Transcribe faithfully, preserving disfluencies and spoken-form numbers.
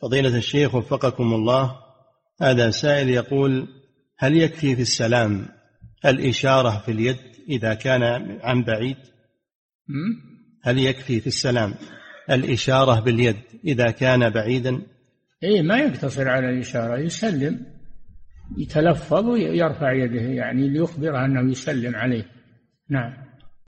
فضيلة الشيخ وفقكم الله، هذا سائل يقول: هل يكفي في السلام الإشارة في اليد إذا كان عن بعيد؟ هل يكفي في السلام الإشارة باليد إذا كان بعيدا؟ إيه، ما يقتصر على الإشارة، يسلم، يتلفظ ويرفع يده يعني ليخبر أنه يسلم عليه. نعم.